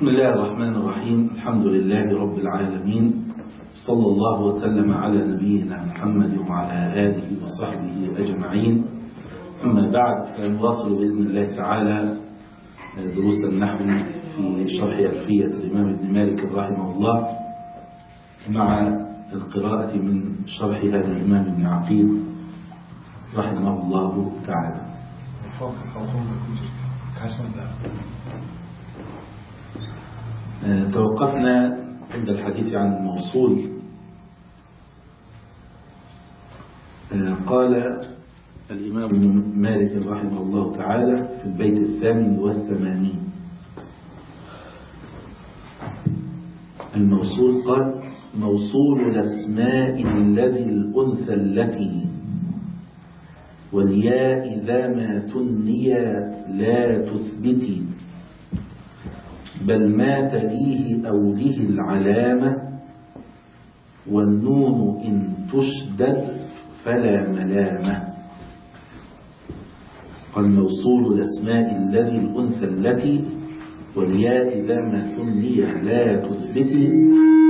بسم الله الرحمن الرحيم. الحمد لله رب العالمين، صلى الله وسلم على نبينا محمد وعلى آله وصحبه أجمعين. أما بعد، فنواصل بإذن الله تعالى دروس النحو في شرح ألفية الإمام ابن مالك رحمه الله، مع القراءة من شرح هذا الإمام ابن عقيل رحمه الله تعالى. توقفنا عند الحديث عن الموصول. قال الإمام ابن مالك رحمه الله تعالى في البيت 88 الموصول، قال: موصول الأسماء الذي الأنثى التي والياء إذا ما ثني لا تثبتي، بل ما تليه أو له العلامة، والنون إن تشدد فلا ملامة. قال: موصول الأسماء الذي الأنثى التي والياء إذا ما ثني لا تثبتي،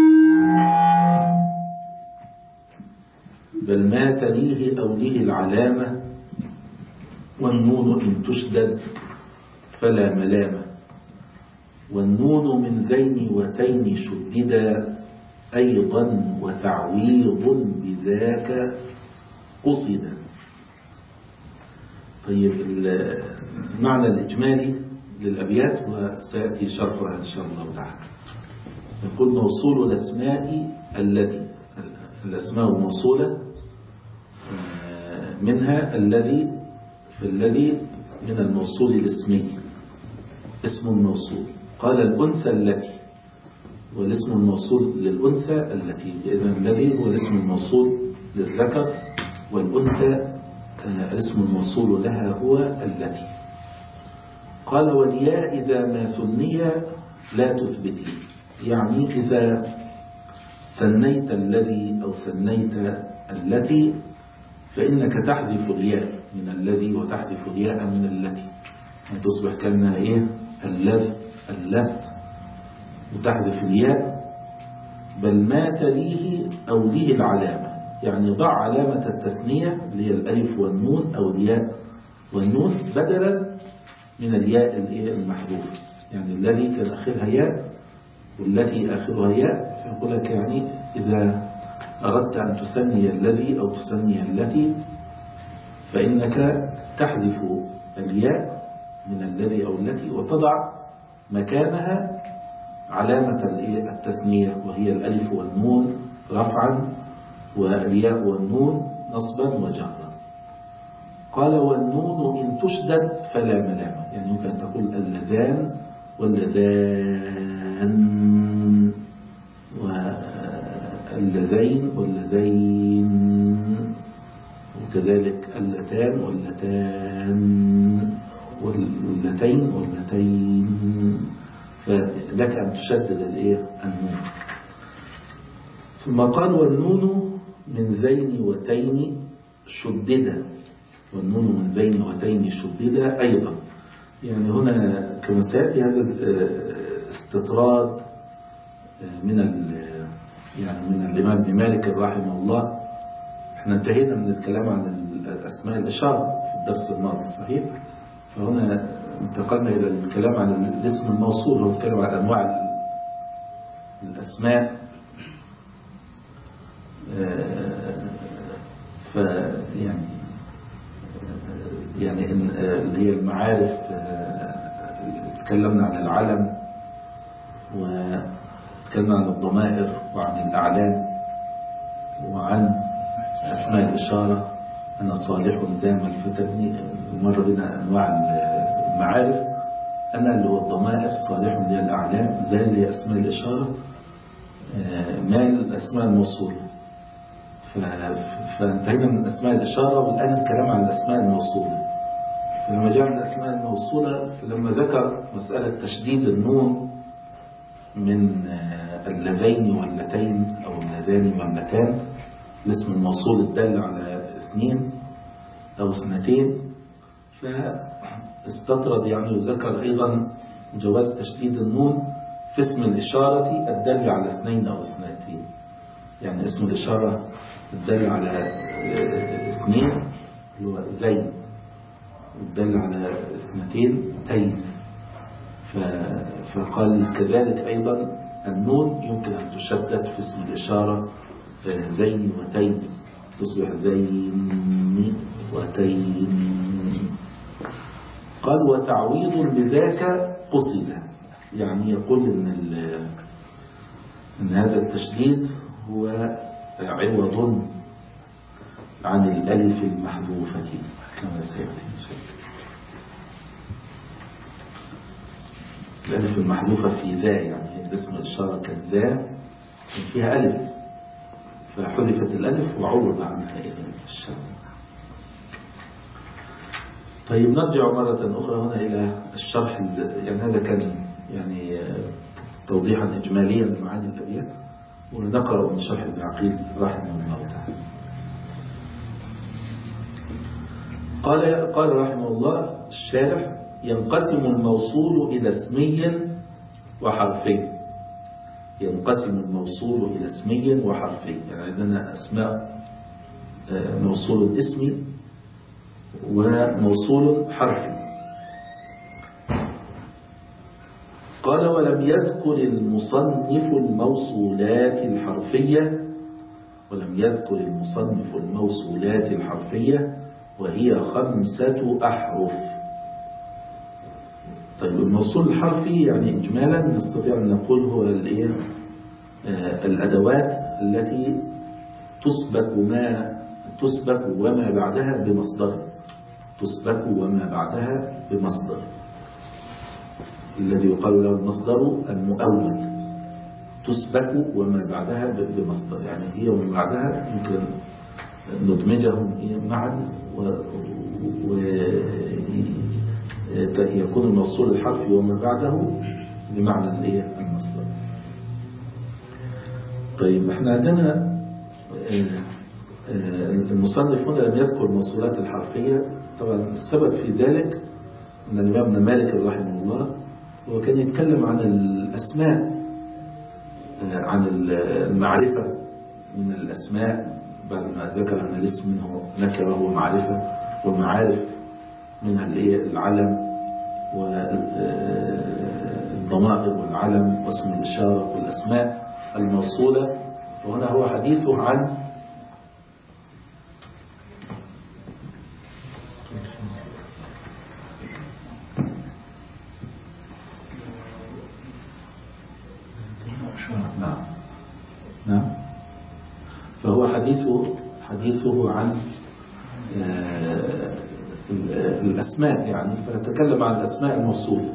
بل ما تليه أو له العلامة، والنون إن تشدد فلا ملامة. والنون من ذين وتين شددا أيضا، وتعويض بذاك قصدا. طيب، المعنى الإجمالي للأبيات وسيأتي شرحها إن شاء الله تعالى. يقول: موصول الأسماء الذي، الأسماء الموصولة منها الذي، في الذي من الموصول الاسمي، اسم الموصول. قال: الأنثى التي، والاسم الموصول للأنثى التي، إذن الذي هو الاسم الموصول للذكر، والأنثى الاسم الموصول لها هو التي. قال: والياء إذا ما ثني لا تثبتي، يعني إذا ثنيت الذي أو ثنيت التي فإنك تحذف الياء من الذي وتحذف الياء من التي، يعني تصبح كأنها إيه؟ اللت، وتحذف الياء. بل ما تليه أو له العلامة، يعني ضع علامة التثنية اللي هي الألف والنون أو الياء والنون بدلا من الياء المحذوف. يعني الذي كان آخرها ياء والتي آخرها ياء، فيقول لك يعني إذا أردت أن تثني الذي أو تثني التي فإنك تحذف الياء من الذي أو التي، وتضع مكانها علامة التثنية، وهي الألف والنون رفعا والياء والنون نصبا وجهرا. قال: والنون إن تشدد فلا ملامة، يعني يمكن تقول اللذان واللذان واللذين واللذين، وكذلك اللتان واللتان واللتين واللتين، فلك أن تشدد النون. ثم قال: والنون من ذين وتين شددا، والنون من ذين وتين شددا أيضا. يعني هنا كما سيأتي هذا استطراد من الإمام ابن مالك رحمه الله. احنا انتهينا من الكلام عن الأسماء الإشارة في الدرس الماضي، صحيح؟ فهنا انتقلنا إلى الكلام عن الاسم الموصول، هو الكلام عن أنواع الأسماء. يعني اللي هي المعارف، تكلمنا عن العلم، وتكلمنا عن الضمائر وعن الأعلام وعن أسماء الإشارة. أنا صالح زام الفتبني، مر بنا أنواع المعارف. أنا اللي هو الضمائر، صالح اللي هي الأعلام، ذا اللي هي أسماء الإشارة، ما الأسماء الموصولة. فانتهينا من أسماء الإشارة، والآن الكلام عن الأسماء الموصولة. فلما جاء من الأسماء الموصولة، فلما ذكر مسألة تشديد النون من اللذين واللتين أو اللذان واللتان، الاسم الموصول الدل على اثنين أو اثنتين، فاستطرد يعني وذكر أيضا جواز تشديد النون في اسم الإشارة الدل على اثنين أو اثنتين. يعني اسم الإشارة الدل على اثنين اللي هو زين، الدل على اثنتين تين. فقال كذلك أيضا النون يمكن أن تشدد في اسم الإشارة زين وتين، تصبح زين وتين. قال وتعويض بذاك قصد، يعني يقول إن هذا التشديد هو عوض عن الألف المحذوفة كما سيأتي. الألف المحذوفة في ذا، يعني اسم الإشارة كان ذا كان فيها ألف، فحذفت الألف وعوض عنها الشد. طيب نرجع مرة أخرى هنا إلى الشرح. يعني هذا كان يعني توضيحا إجماليا لمعاني الأبيات، ونقرأ من شرح ابن عقيل رحمه الله تعالى. قال رحمه الله الشارح: ينقسم الموصول إلى اسمي وحرفي. ينقسم الموصول إلى اسمي وحرفي، يعني عندنا أسماء موصول اسمي وموصول حرفي. قال ولم يذكر المصنف الموصولات الحرفية، ولم يذكر المصنف الموصولات الحرفية وهي 5 أحرف. طيب الموصول الحرفي يعني إجمالا نستطيع أن نقول هو الأدوات التي تسبق وما بعدها بمصدر، تسبق وما بعدها بمصدر، الذي يقال له المصدر المؤول. تسبق وما بعدها بمصدر، يعني هي وما بعدها يمكن ندمجهم معا ويكون الموصول الحرفي وما بعده بمعنى المصدر. طيب احنا عندنا المصنف هنا لم يذكر الموصولات الحرفية. طبعا السبب في ذلك أن الإمام مالك رحمه الله هو كان يتكلم عن الأسماء، عن المعرفة من الأسماء، بعد ما ذكر أن الاسم منه نكرة ومعرفة، والمعارف منها العلم والضمائر والعلم واسم الإشارة والأسماء الموصولة. وهنا هو حديثه عن نعم فهو حديثه عن الأسماء، يعني فنتكلم عن الأسماء الموصولة.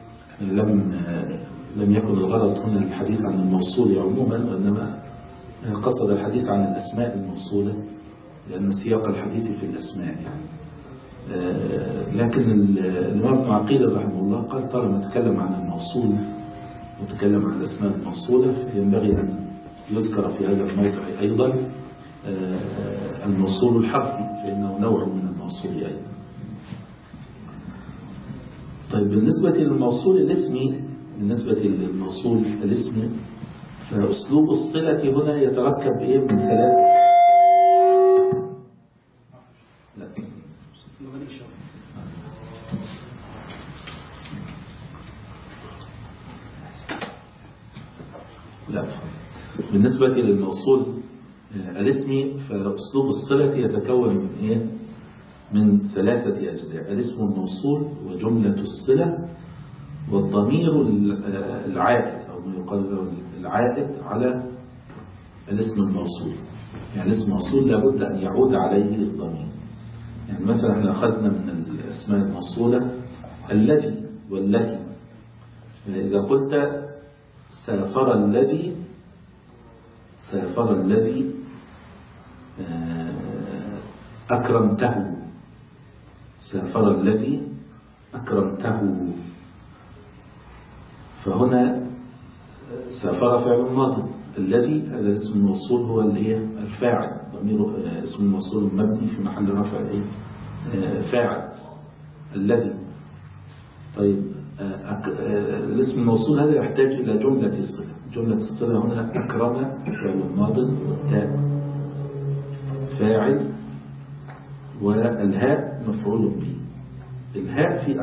لم يكن الغرض هنا الحديث عن الموصول عموما، وإنما قصد الحديث عن الأسماء الموصولة لأن سياق الحديث في الأسماء يعني. لكن الإمام ابن عقيل رحمه الله قال طالما تكلم عن الموصول وتكلم عن الأسماء الموصولة فينبغي أن يذكر في هذا الموضع أيضا الموصول الحرفي، فإنه نوع من الموصول أيضا. طيب بالنسبة للموصول الاسمي فأسلوب الصلة هنا يتركب من 3. بالنسبة للموصول الاسمي فأسلوب الصلة يتكون من 3 أجزاء: الاسم الموصول وجملة الصلة والضمير العائد، أو ما يقال له العائد على الاسم الموصول. يعني الاسم الموصول لابد أن يعود عليه الضمير. يعني مثلا احنا أخذنا من الأسماء الموصولة الذي والتي. إذا قلت سافر الذي أكرمته، سافر الذي أكرمته، فهنا سافر فعل ماضي، الذي هذا اسم الموصول هو الفاعل، ضمير اسم الموصول مبني في محل رفع فاعل الذي. طيب الاسم الموصول هذا يحتاج إلى جملة الصلة. جملة الصلة هنا أكرم فعل ماض، والتاء فاعل، والهاء مفعول به. الهاء في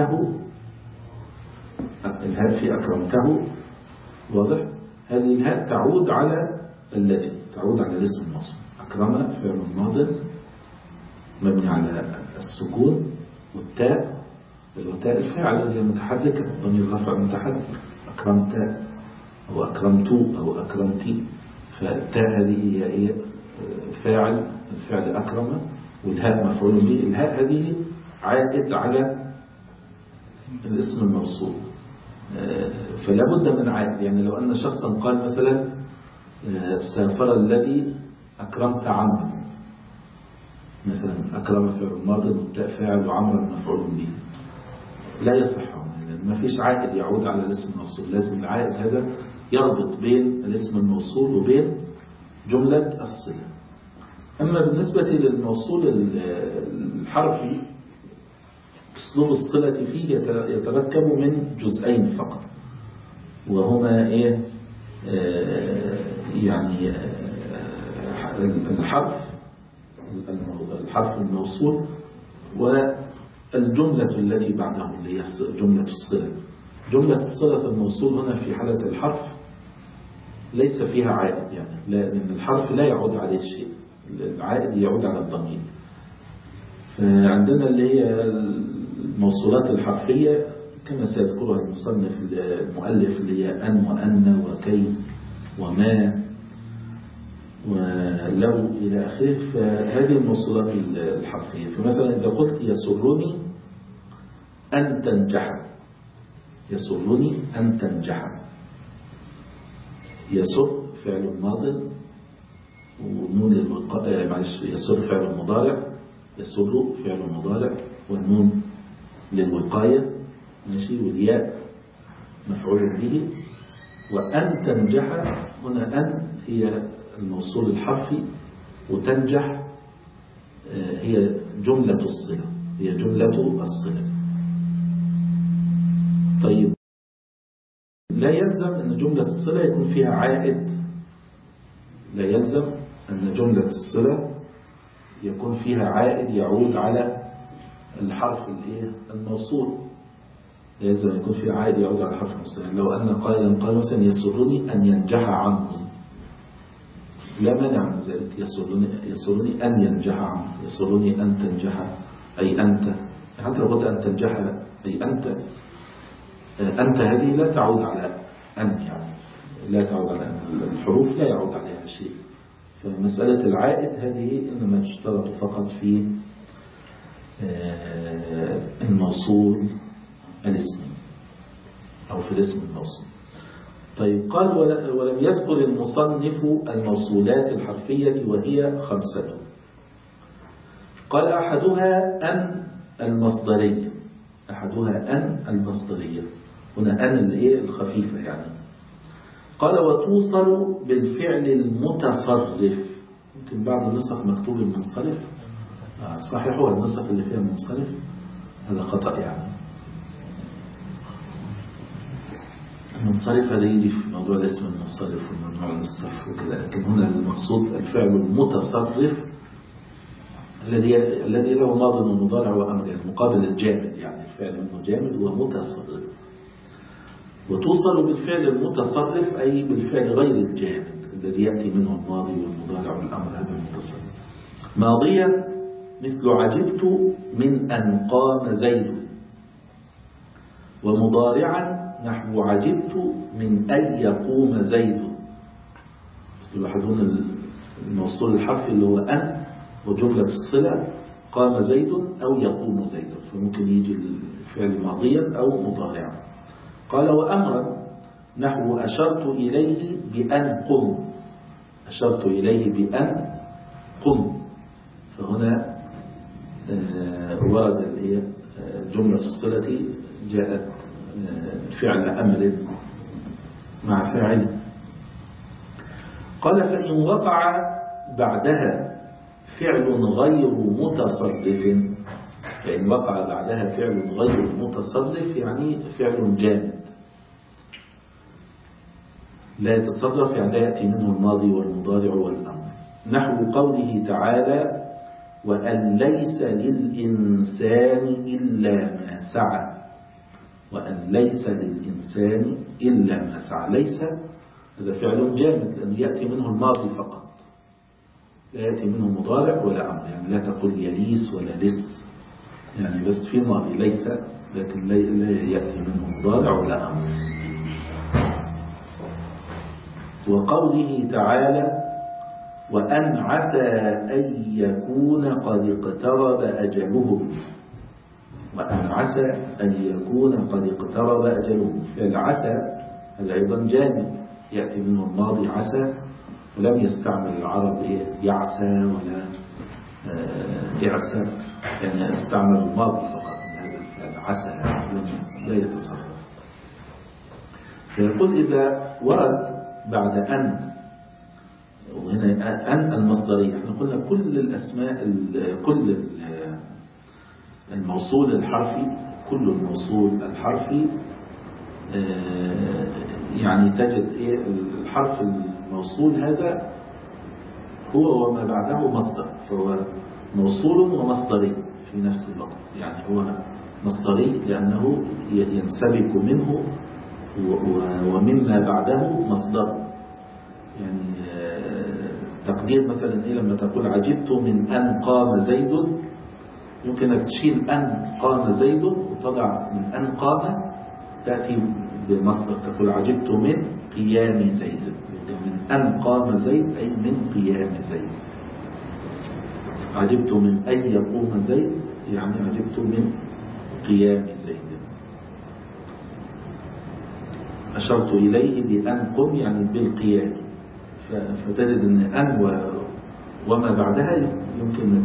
أكرمته واضح. هذه الهاء تعود على الذي، تعود على الاسم الموصول. أكرم فعل ماض مبني على السكون، والتاء التاء الفاعل اللي هي متحركة، ضمير رفع متحرك. أكرمت أو أكرمت أو أكرمتي، فالتاء هذه هي إيه؟ فاعل، الفعل أكرم، والهاء مفعول به. الهاء هذه عائد على الاسم الموصول، فلا بد من عائد. يعني لو أن شخصا قال مثلا سافر الذي أكرمت عمرو مثلا، أكرم فعل ماض والتاء فاعل وعمرو مفعول به، لا يصح، لأن ما فيش عائد يعود على الاسم الموصول. لازم العائد هذا يربط بين الاسم الموصول وبين جملة الصلة. أما بالنسبة للموصول الحرفي، أسلوب الصلة فيه يتركب من جزئين فقط، وهما إيه؟ يعني الحرف الموصول والجملة التي بعده اللي هي جملة الصلة. جملة الصلة الموصول هنا في حالة الحرف ليس فيها عائد، يعني لأن الحرف لا يعود عليه شيء، العائد يعود على الضمير. فعندنا اللي هي الموصولات الحرفية كما سيذكرها المؤلف اللي هي أن وأن وكي وما ولو إلى آخره. فهذه الموصولات الحرفية. فمثلا إذا قلت يسرني أن تنجح، يسرني أن تنجح، يسر فعل ماض والنون للوقاية، معلش، يسر فعل مضارع، يسر فعل مضارع والنون للوقاية، ماشي، والياء مفعول به. وأن تنجح هنا، أن هي الموصول الحرفي، وتنجح هي جملة الصلة، هي جملة الصلة. طيب، لا يلزم أن جملة الصلة يكون فيها عائد، لا يلزم أن جملة الصلة يكون فيها عائد يعود على الحرف الموصول. لا يلزم أن يكون فيها عائد يعود على الحرف الموصول. يعني لو أن قائلا قال مثلا يسرني أن ينجح عمرو، لا مانع من ذلك. يسرني أن ينجح عمرو، يسرني أن تنجح أي أنت. حتى لو قلت أن تنجح أي أنت، أنت هذه لا تعود على أن، يعني لا تعود على أن، الحروف لا يعود عليها شيء. فمسألة العائد هذه إنما تشترط فقط في الموصول الاسمي أو في الاسم الموصول. طيب، قال ولم يذكر المصنف الموصولات الحرفية وهي 5. قال أحدها أن المصدرية، أحدها أن المصدرية، هنا أن الخفيفة يعني. قال وتوصل بالفعل المتصرف. يمكن بعض النسخ مكتوب المنصرف، صحيح هو النسخ اللي فيها المنصرف، هذا خطأ يعني. المنصرف هذا يجي في موضوع الاسم المنصرف والممنوع من الصرف وكذا، لكن هنا المقصود الفعل المتصرف الذي له ماض ومضارع وأمر، يعني مقابل الجامد، يعني الفعل منه جامد ومتصرف. وتوصل بالفعل المتصرف أي بالفعل غير الجامد الذي يأتي منه الماضي والمضارع والأمر، هذا المتصرف. ماضيا مثل عجبت من أن قام زيد، ومضارعا نحو عجبت من أن يقوم زيد. تلاحظون الموصول الحرفي اللي هو أن، وجملة الصلة قام زيد أو يقوم زيد، فممكن يجي الفعل ماضيا أو مضارعا. قال وأمرا نحو أشرت إليه بأن قم، أشرت إليه بأن قم. فهنا ورد جملة الصلة جاءت فعل أمر مع فاعل. قال فإن وقع بعدها فعل غير متصرف فإن وقع بعدها فعل غير متصرف يعني فعل جامد لا يتصرف، يعني لا يأتي منه الماضي والمضارع والأمر. نحو قوله تعالى: وأن ليس للإنسان إلا ما سعى. وأن ليس للإنسان إلا ما سعى. ليس هذا فعل جامد لأنه يأتي منه الماضي فقط، لا يأتي منه مضارع ولا أمر، يعني لا تقول يليس ولا لس، يعني بس في ماضي ليس، لكن لا يأتي منه مضارع ولا أمر. وقوله تعالى: وأن عسى أن يكون قد اقترب أجلهم. وأن عسى أن يكون قد اقترب أجلهم. فعل عسى هذا أيضا جامد يأتي منه الماضي عسى، ولم يستعمل العرب يعسى ولا يعسى، يعني استعمل الماضي فقط من هذا الفعل عسى لا يتصرف. فيقول إذا ورد بعد أن، وهنا أن المصدرية، احنا قلنا كل الأسماء كل الموصول الحرفي، كل الموصول الحرفي يعني تجد الحرف الموصول هذا هو وما بعده مصدر، فهو موصول ومصدري في نفس الوقت، يعني هو مصدري لأنه ينسبك منه ومما بعده مصدر. يعني تقدير مثلا لما تقول عجبت من أن قام زيد، يمكن أن تشيل أن قام زيد وتضع من أن قام تأتي بمصدر، تقول عجبت من قيام زيد، من أن قام زيد أي من قيام زيد. عجبت من أن يقوم زيد يعني عجبت من قيام زيد. أشرت إليه بأن قم يعني بالقيام. فتجد أن وما بعدها يمكن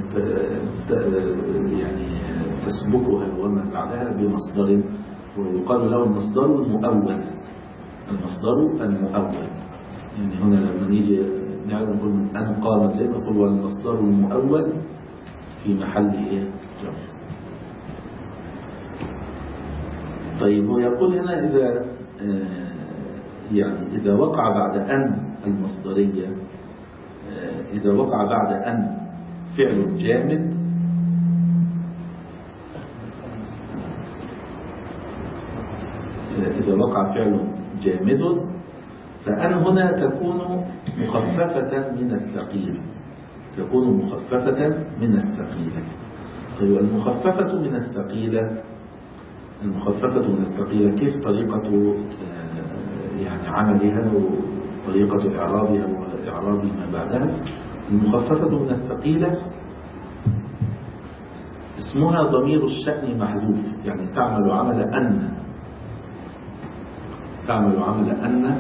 يعني تسبقها وما بعدها بمصدر، ويقال له المصدر المؤول. المصدر المؤول، يعني هنا لما نيجي نعرف نقول أن قام زيد نقول والمصدر المؤول في محل جر. طيب ويقول هنا إذا وقع بعد أن المصدرية، إذا وقع بعد أن فعل جامد، إذا وقع فعل جامد فأن هنا تكون مخففة من الثقيل، تكون مخففة من الثقيلة. طيب المخففة من الثقيلة، المخففة من الثقيلة كيف طريقة يعني عملها وطريقة إعرابها وإعراب ما بعدها؟ المخففة من الثقيلة اسمها ضمير الشأن محذوف، يعني تعمل عمل أن، تعمل عمل أن.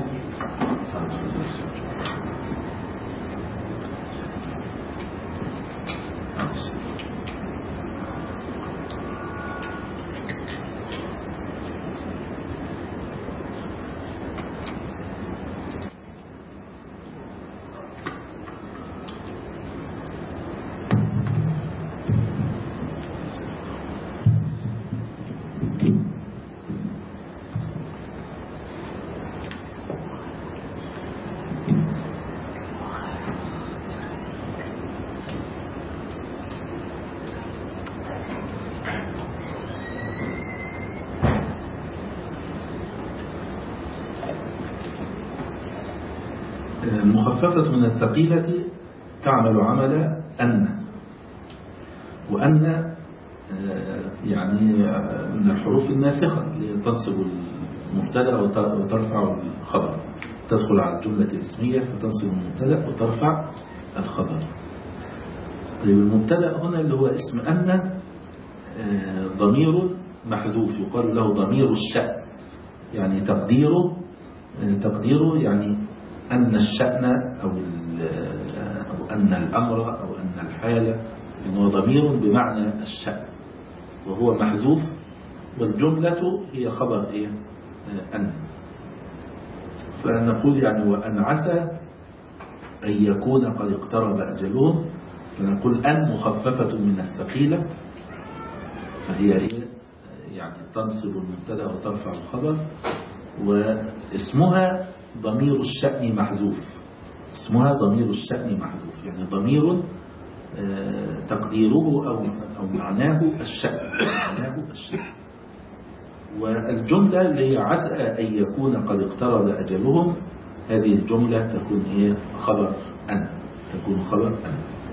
المخففة من الثقيلة تعمل عمل أن، وأن يعني من الحروف الناسخة تنصب المبتدأ وترفع الخبر، تدخل على الجملة الاسمية فتنصب المبتدأ وترفع الخبر. طيب المبتدأ هنا اللي هو اسم أن ضمير محذوف يقال له ضمير الشأن، يعني تقديره يعني أن الشأن أو أن الأمر أو أن الحالة، إنه ضمير بمعنى الشأن وهو محذوف، والجملة هي خبر أن. فنقول يعني وأن عسى أن يكون قد اقترب أجلهم، فنقول أن مخففة من الثقيلة فهي إيه يعني تنصب المبتدا وترفع الخبر. واسمها ضمير الشأن محذوف، اسمها ضمير الشأن محذوف، يعني ضمير تقديره أو معناه الشأن، معناه الشأن. والجملة اللي عسى أن يكون قد اقترب أجلهم، هذه الجملة تكون هي خبر أن، تكون خبر أن.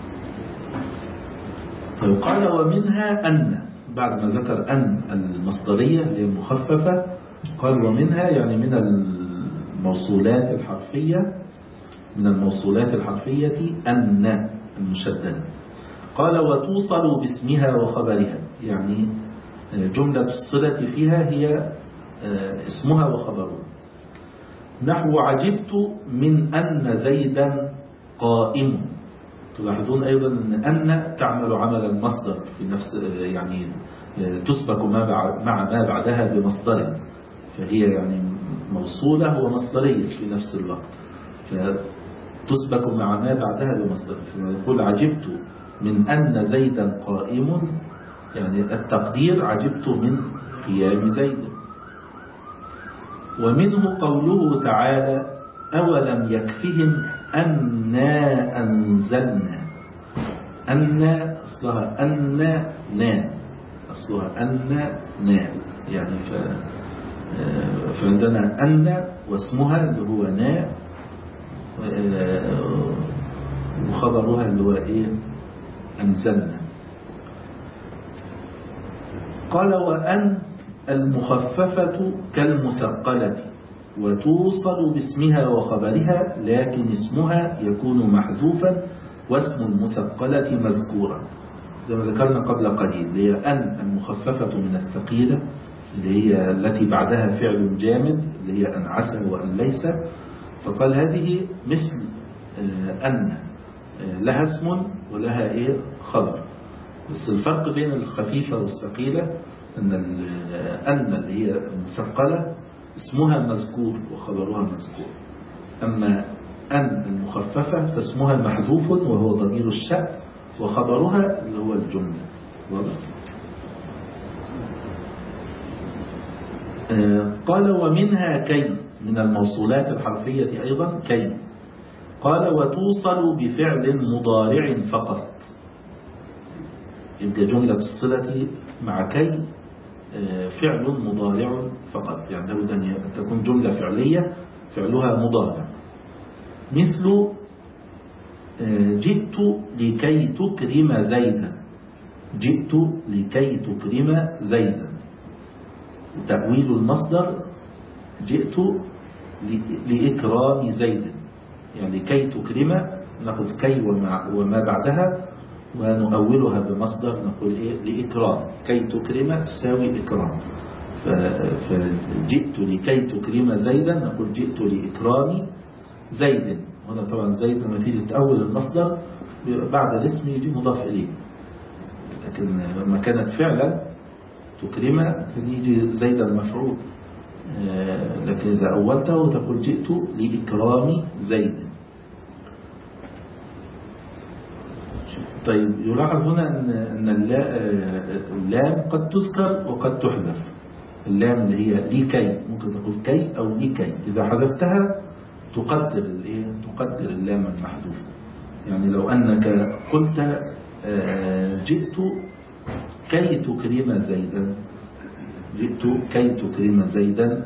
فيقال ومنها أن، بعد ما ذكر أن المصدرية اللي هي المخففة، قال ومنها يعني من الموصولات الحرفية، من الموصولات الحرفية أن المشددة. قال وتوصل باسمها وخبرها، يعني جملة الصلة فيها هي اسمها وخبرها. نحو عجبت من أن زيدا قائم. تلاحظون أيضا أن تعمل عمل المصدر في نفس، يعني تسبق مع ما بعدها بمصدر، فهي يعني موصولة ومصدرية في نفس الوقت، فتسبق مع ما بعدها بمصدر. فيقول عجبت من أن زيدا قائم، يعني التقدير عجبت من قيام زيد. ومنه قوله تعالى أولم يكفهم أنا أنزلنا. أن أصلها أن نا، أصلها أن نا، يعني فعندنا أن واسمها اللي هو نا، وخبرها اللي هو إيه أنزلنا. قال وأن المخففة كالمثقلة وتوصل باسمها وخبرها، لكن اسمها يكون محذوفا واسم المثقلة مذكورا، زي ما ذكرنا قبل قليل، اللي هي أن المخففة من الثقيلة اللي هي التي بعدها فعل جامد، اللي هي أن عسى وأن ليس. فقال هذه مثل أن لها اسم ولها إيه خبر، بس الفرق بين الخفيفة والثقيلة أن اللي هي المثقلة اسمها مذكور وخبرها مذكور، أما أن المخففة فاسمها محذوف وهو ضمير الشأن، وخبرها اللي هو الجملة. قال ومنها كي، من الموصولات الحرفية أيضا كي. قال وتوصل بفعل مضارع فقط، يبقى جملة الصلة مع كي فعل مضارع فقط، يعني لابد أن تكون جملة فعلية فعلها مضارع. مثل جئت لكي تكرم زيدا، جئت لكي تكرم زيدا، تأويل المصدر جئت لإكرام زيد، يعني كي تكرم نأخذ كي وما بعدها ونؤولها بمصدر نقول إيه لإكرام، كي تكرم تساوي إكرام. فجئت لكي تكرم زيدا نقول جئت لإكرام زيد. هنا طبعا زيد لما تيجي تأول المصدر بعد الاسم يجي مضاف إليه، لكن لما كانت فعلا تكرم كان يجي زيدا مفعول، لكن إذا أولته تقول جئت لإكرام زيد. طيب يلاحظ هنا أن اللام قد تذكر وقد تحذف. اللام اللي هي لكي ممكن تقول كي أو لكي، إذا حذفتها تقدر اللام المحذوفة. يعني لو أنك قلت جئت كي تكرم زيدا، جئت كي تكرم زيدا،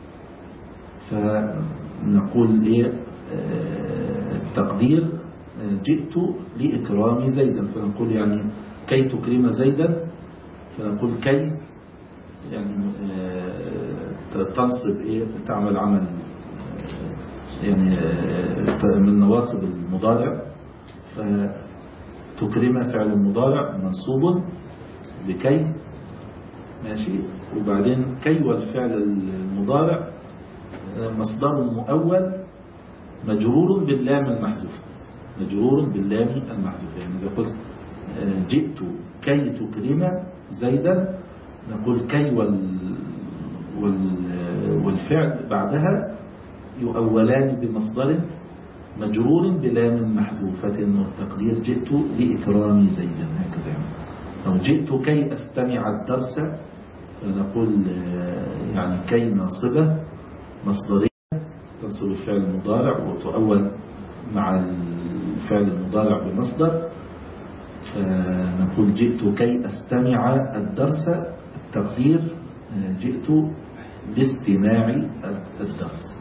فنقول إيه التقدير جئت لإكرام زيدا، فنقول يعني كي تكرم زيدا، فنقول كي يعني تنصب إيه تعمل عمل يعني من نواصب المضارع، فتكرم فعل مضارع منصوب بكي ماشي، وبعدين كي والفعل المضارع مصدر مؤول مجرور باللام المحذوفة، مجرور باللام المحذوفة. يعني إذا قلت جئت كي تكرم زيدا نقول كي والفعل بعدها يؤولان بمصدر مجرور بلام محذوفة، والتقدير جئت لإكرام زيدا، هكذا. لو جئت كي أستمع الدرس فنقول يعني كي ناصبة مصدرية تنصب الفعل المضارع وتؤول مع الفعل المضارع بمصدر، فنقول جئت كي أستمع الدرس. التقدير جئت لاستماع الدرس.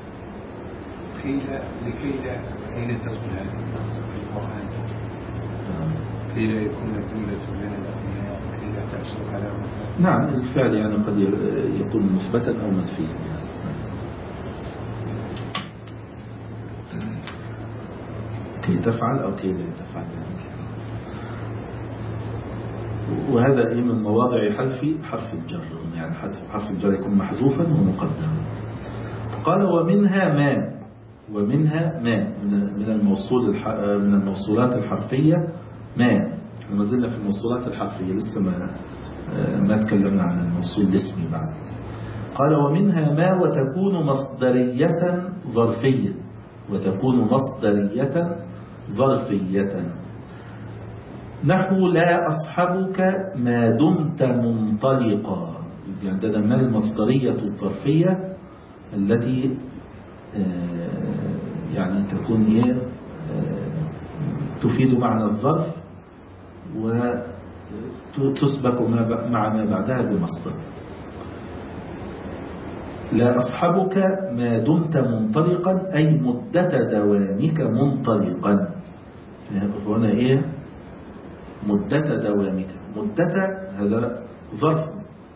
لكي لا أين تدخل هذه في القرآن؟ كي لا يكون جملة من الأغنياء كي لا تأسوا على مثلا. نعم الفعل يعني قد يكون مثبتا أو منفيا. كي تفعل أو كي لا تفعل. وهذا من مواضع حذف حرف الجر، يعني حرف الجر يكون محذوفا ومقدما. قال ومنها ما من الموصولات الحرفية ما. ما زلنا في الموصولات الحرفية، لسه ما تكلمنا عن الموصول الاسمي بعد. قال ومنها ما وتكون مصدرية ظرفية نحو لا أصحبك ما دمت منطلقا. يعني ده ما المصدرية الظرفية التي يعني تكون تفيد معنى الظرف وتسبق مع ما بعدها بمصدر. لا أصحبك ما دمت منطلقا أي مدة دوامك منطلقا. هنا مدة دوامك. مدة هذا ظرف،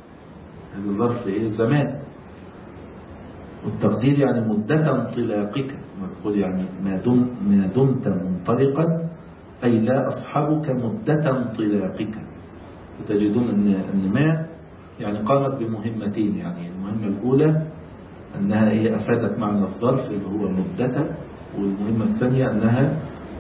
زمان. والتقدير يعني مدة انطلاقك، نقول يعني ما دمت منطلقا أي لا أصحبك مدة انطلاقك. وتجدون أن ما يعني قامت بمهمتين. يعني المهمة الأولى أنها أفادت معنى الظرف اللي هو مدة، والمهمة الثانية أنها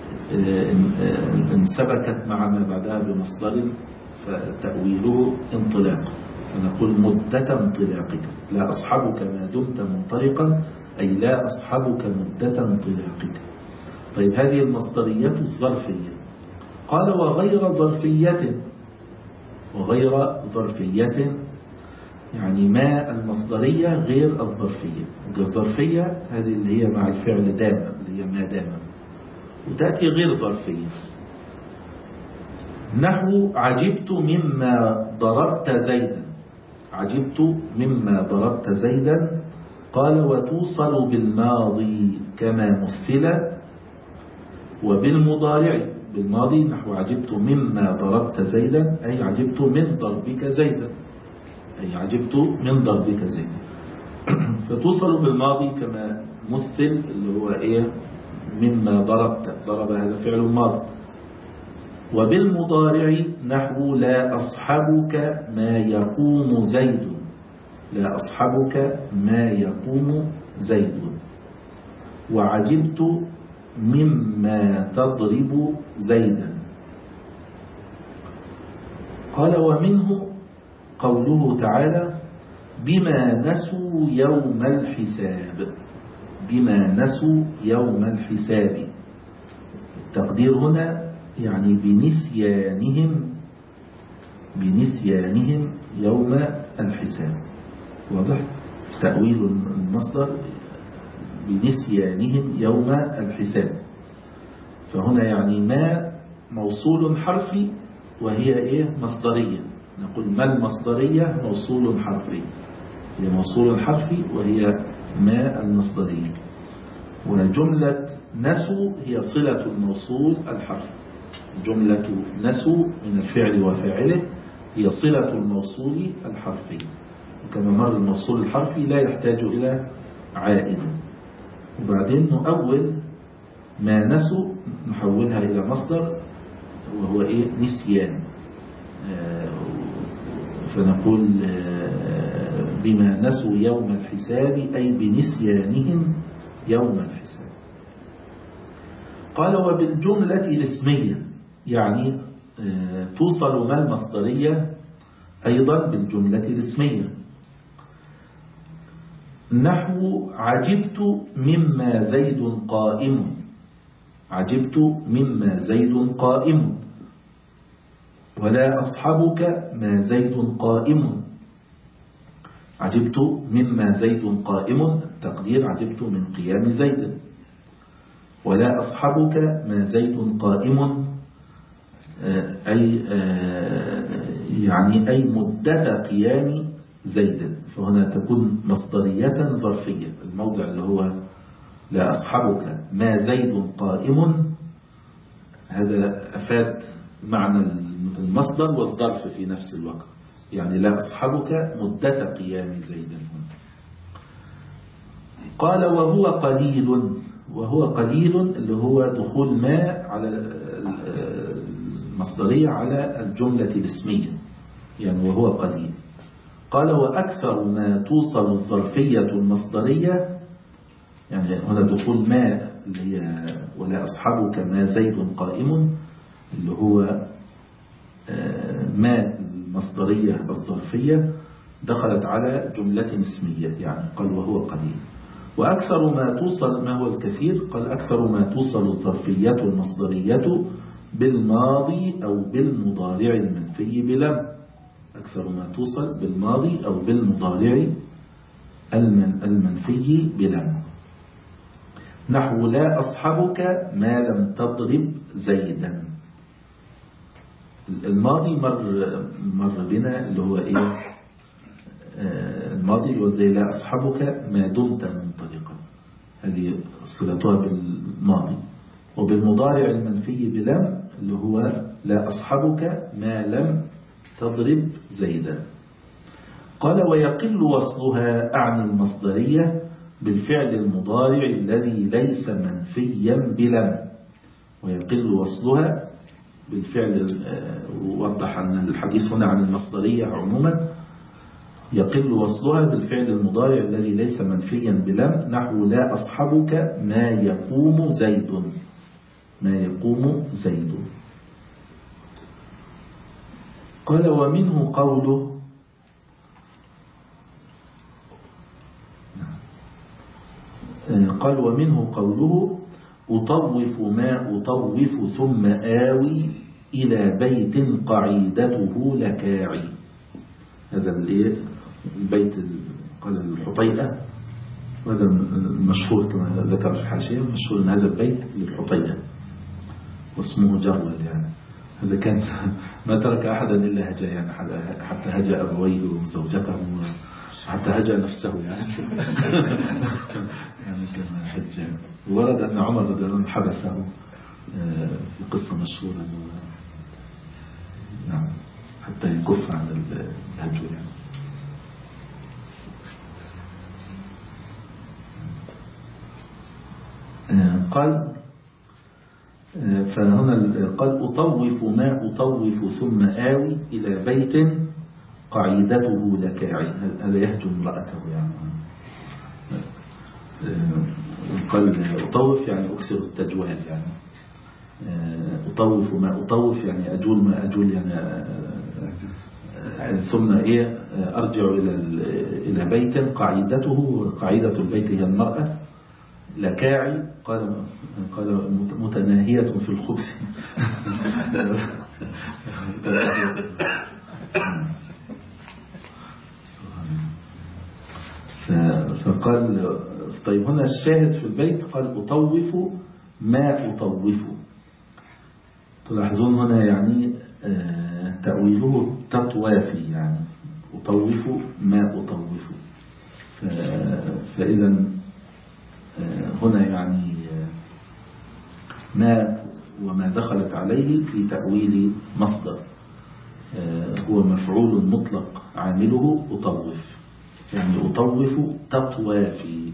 انسبكت مع ما بعدها بمصدر فتأويله انطلاق. فنقول مدة انطلاقك. لا أصحبك ما دمت منطلقا أي لا أصحبك مدة انطلاقك. طيب هذه المصدرية الظرفية. قال وغير ظرفية يعني ما المصدرية غير الظرفية. الظرفية هذه اللي هي مع الفعل دام، اللي هي ما دام، وتأتي غير ظرفية. نحو عجبت مما ضربت زيدا. قال وتوصل بالماضي كما مثل وبالمضارع. بالماضي نحو عجبت مما ضربت زيدا أي عجبت من ضربك زيدا. فتوصل بالماضي كما مثل اللي هو مما ضرب هذا فعل ماضي. وبالمضارع نحو لا أصحبك ما يقوم زيد. وعجبت مما تضرب زيدا. قال ومنه قوله تعالى بما نسوا يوم الحساب. التقدير هنا يعني بنسيانهم يوم الحساب. واضح تأويل المصدر بنسيانهم يوم الحساب. فهنا يعني ما موصول حرفي وهي مصدرية. نقول ما المصدرية موصول حرفي، هي موصول حرفي وهي ما المصدرية. وجملة نسوا هي صلة الموصول الحرفي. جملة نسوا من الفعل وفاعله هي صلة الموصول الحرفي. وكما مر الموصول الحرفي لا يحتاج إلى عائد. وبعدين نؤول ما نسوا نحولها إلى مصدر وهو نسيان. فنقول بما نسوا يوم الحساب أي بنسيانهم يوم الحساب. قال وبالجملة الاسمية يعني توصل ما المصدرية أيضا بالجملة الاسمية. نحو عجبت مما زيد قائم. ولا أصحبك ما زيد قائم. عجبت مما زيد قائم، تقدير عجبت من قيام زيد. ولا أصحبك ما زيد قائم، يعني أي مدة قيام زيد، فهنا تكون مصدرية ظرفية. الموضع اللي هو لا أصحبك ما زيد قائم، هذا أفاد معنى المصدر والظرف في نفس الوقت، يعني لا أصحبك مدة قيام زيد. قال وهو قليل، وهو قليل اللي هو دخول ما على المصدرية على الجملة الاسمية، يعني وهو قليل. قال وأكثر ما توصل الظرفية المصدرية، يعني هنا دخول ما اللي هي ولا أصحبك ما زيد قائم، اللي هو ما المصدرية الظرفية دخلت على جملة اسمية، يعني قال وهو قليل. وأكثر ما توصل، ما هو الكثير؟ قال أكثر ما توصل الظرفية المصدرية بالماضي أو بالمضارع المنفي بلم. أكثر ما توصل بالماضي أو بالمضارع المنفي بلم. نحو لا أصحبك ما لم تضرب زيدا. الماضي مر بنا اللي هو إيه؟ الماضي اللي هو زي لا أصحبك ما دمت منطلقا، هذه صلتها بالماضي. وبالمضارع المنفي بلم اللي هو لا أصحبك ما لم تضرب زيدا. قال ويقل وصلها أعني المصدرية بالفعل المضارع الذي ليس منفيا بلم. ويقل وصلها بالفعل، ووضح أن الحديث هنا عن المصدرية عموما. يقل وصلها بالفعل المضارع الذي ليس منفيا بلم، نحو لا أصحبك ما يقوم زيد. ما يقوم زيد. قال ومنه قوله أطوف ما أطوف ثم آوي إلى بيت قعيدته لكاعي. هذا البيت قال الحطيئة، وهذا المشهور كما ذكر في الحاشية، مشهور أن هذا البيت للحطيئة واسمه جرول، يعني هذا كان ما ترك أحدا إلا هجا، يعني حتى هجا أبويه وزوجته حتى هجا نفسه، يعني يعني كان حجة. ورد أن عمر رضي الله عنه حبسه في قصة مشهورة، نعم، حتى يكف عن الهجو يعني. قال فهنا قال أطوف ما أطوف ثم آوي إلى بيت قعيدته لكاعي، هذا يهجو امرأته يعني. قال أطوف يعني أكسر التجوال، يعني أطوف ما أطوف يعني أجول ما أجول، يعني ثم أرجع إلى بيت قاعدته، قاعدة البيت هي المرأة، لكاعي قال متناهية في الخبث. فقال طيب هنا الشاهد في البيت قال أطوف ما أطوف. تلاحظون هنا يعني تأويله تطوافي، يعني أطوف ما أطوف. فإذا هنا يعني ما وما دخلت عليه في تأويل مصدر، هو مفعول مطلق عامله أطوف، يعني أطوف تطوافي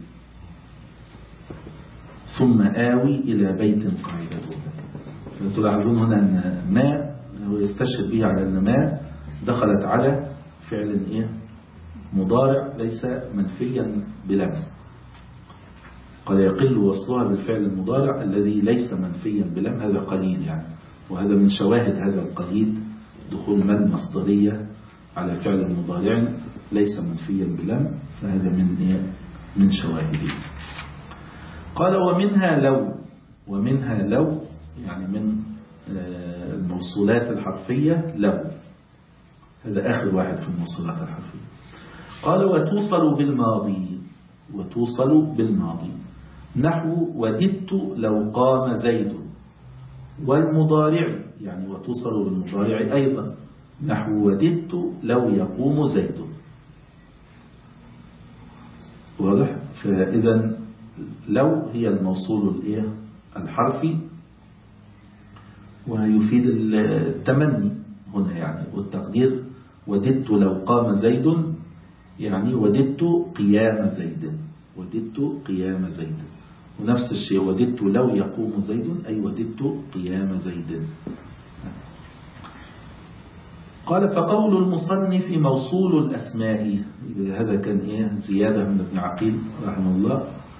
ثم آوي إلى بيت قاعدته. فتلاحظون هنا أن ما هو يستشهد به على أن ما دخلت على فعل مضارع ليس منفيا بلم. قال يقل وصلها بالفعل المضارع الذي ليس منفيا بلم، هذا قليل يعني. وهذا من شواهد هذا القليل دخول ما المصدرية على فعل المضارع ليس منفيا بلم، فهذا من شواهده. قال ومنها لو يعني من الموصولات الحرفية له. هذا آخر واحد في الموصولات الحرفية. قال وتوصل بالماضي. وتوصل بالماضي نحو وددت لو قام زيد. والمضارع يعني وتوصل بالمضارع أيضا نحو وددت لو يقوم زيد. واضح؟ فإذا لو هي الموصول الحرفي، ويفيد التمني هنا يعني، والتقدير وددت لو قام زيد يعني وددت قيام زيد. وددت قيام زيد. ونفس الشيء وددت لو يقوم زيد أي وددت قيام زيد. قال فقول المصنف موصول الأسماء. هذا كان زيادة من ابن عقيل رحمه الله،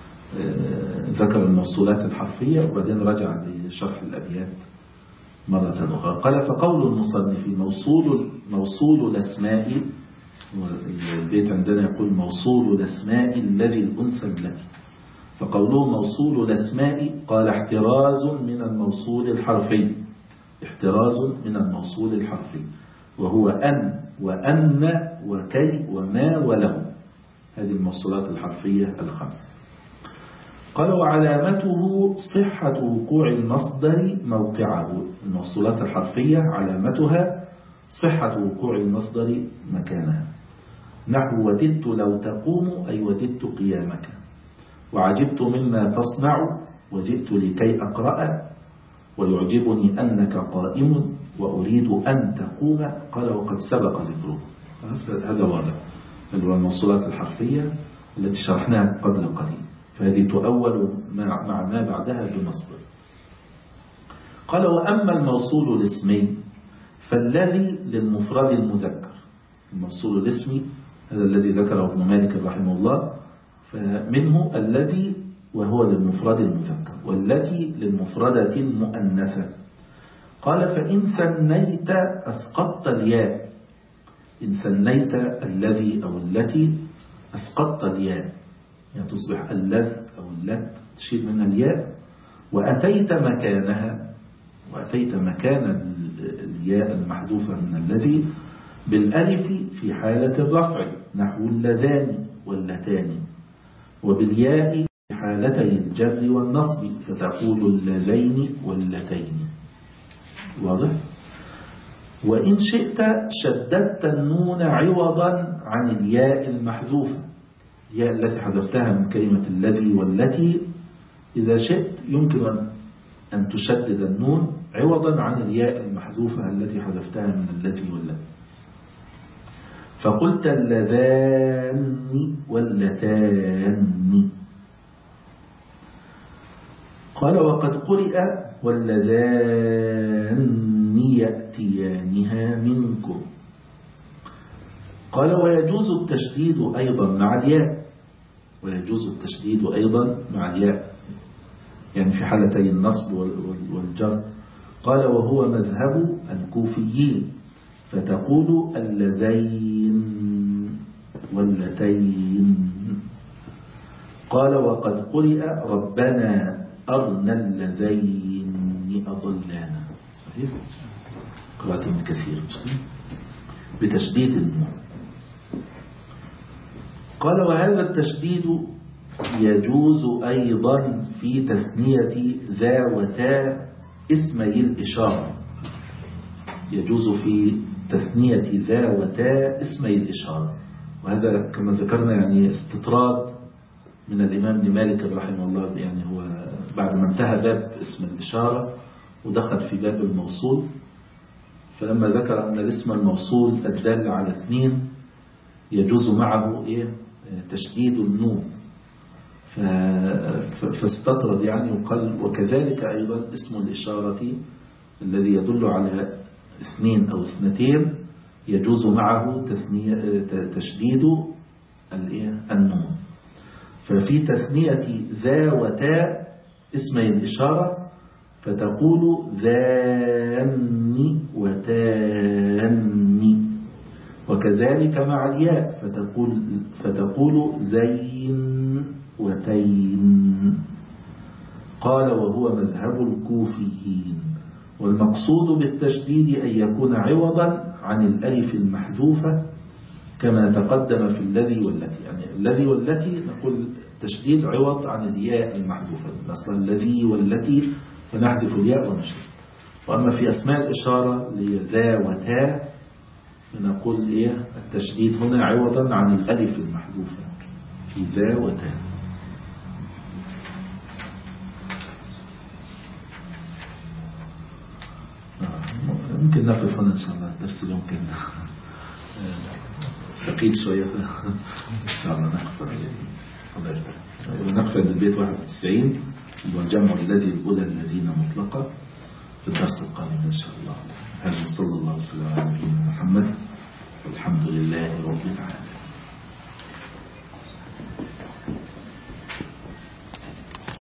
ذكر الموصولات الحرفية وبعدين رجع لشرح الأبيات مرة أخرى. قال فقول المصنف موصول الأسماء. البيت عندنا يقول موصول الأسماء الذي الأنثى التي. فقوله موصول الأسماء قال احتراز من الموصول الحرفي. احتراز من الموصول الحرفي وهو أن وأن وكي وما وله. هذه الموصولات الحرفية الخمسة. قال وعلامته صحة وقوع المصدر موقعه. الموصولات الحرفية علامتها صحة وقوع المصدر مكانها. نحو وددت لو تقوم أي وددت قيامك. وعجبت مما تصنع وجئت لكي أقرأ. ويعجبني أنك قائم وأريد أن تقوم. قال وقد سبق ذكره. هذا واضح. الموصولات الحرفية التي شرحناها قبل قليل، فهذه تؤول مع ما بعدها بمصدر. قال وأما الموصول الاسمي فالذي للمفرد المذكر. الموصول الاسمي هذا الذي ذكره ابن مالك رحمه الله، فمنه الذي وهو للمفرد المذكر، والتي للمفردة المؤنثة. قال فإن ثنيت أسقطت الياء. إن ثنيت الذي أو التي أسقطت الياء، يعني تصبح اللذ أو اللت تشيل منها الياء، وأتيت مكانها. وأتيت مكان الياء المحذوفة من الذي بالألف في حالة الرفع نحو اللذان واللتان، وبالياء في حالتي الجر والنصب فتقول اللذين واللتين. واضح؟ وإن شئت شددت النون عوضا عن الياء المحذوفة. الياء التي حذفتها من كلمة الذي والتي، إذا شئت يمكن أن تشدد النون عوضا عن الياء المحذوفة التي حذفتها من التي والتي. فقلت اللذان واللتان. قال وقد قرئ واللذان يأتيانها منكم. قال ويجوز التشديد أيضا مع الياء. ويجوز التشديد أيضا مع الياء يعني في حالتي النصب والجر. قال وهو مذهب الكوفيين فتقول اللذين واللتين. قال وقد قرئ ربنا أرنا اللذين أضلانا. صحيح؟ قراءة ابن كثير بتشديد النون. قال وهذا التشديد يجوز أيضا في تثنية ذا وتاء اسمي الإشارة. يجوز في تثنية ذا وتاء اسمي الإشارة، وهذا كما ذكرنا يعني استطراد من الإمام ابن مالك رحمه الله. يعني هو بعد ما انتهى باب اسم الإشارة ودخل في باب الموصول، فلما ذكر أن الاسم الموصول الدال على اثنين يجوز معه تشديد النون، فاستطرد يعني وقال وكذلك أيضا اسم الإشارة الذي يدل على اثنين أو اثنتين يجوز معه تشديد النون. ففي تثنية ذا وتاء اسمي الإشارة فتقول ذان وتان، وكذلك مع الياء فتقول زين وتين. قال وهو مذهب الكوفيين. والمقصود بالتشديد أن يكون عوضا عن الألف المحذوفة كما تقدم في الذي والتي. يعني الذي والتي نقول تشديد عوض عن الياء المحذوفة، مثلا الذي والتي فنحذف الياء ونشد. وأما في أسماء الإشارة لذا وتا فنقول التشديد هنا عوضا عن الألف المحذوفة في ذا وتا. ممكن نقف هنا إن شاء الله. الدرس اليوم كان ثقيل شوية إن شاء الله نقفل بالبيت 91 والجمع الذي الأولى الذين مطلقة في الدرس القادم إن شاء الله. هذا صلى الله وسلم على نبينا محمد والحمد لله رب العالمين.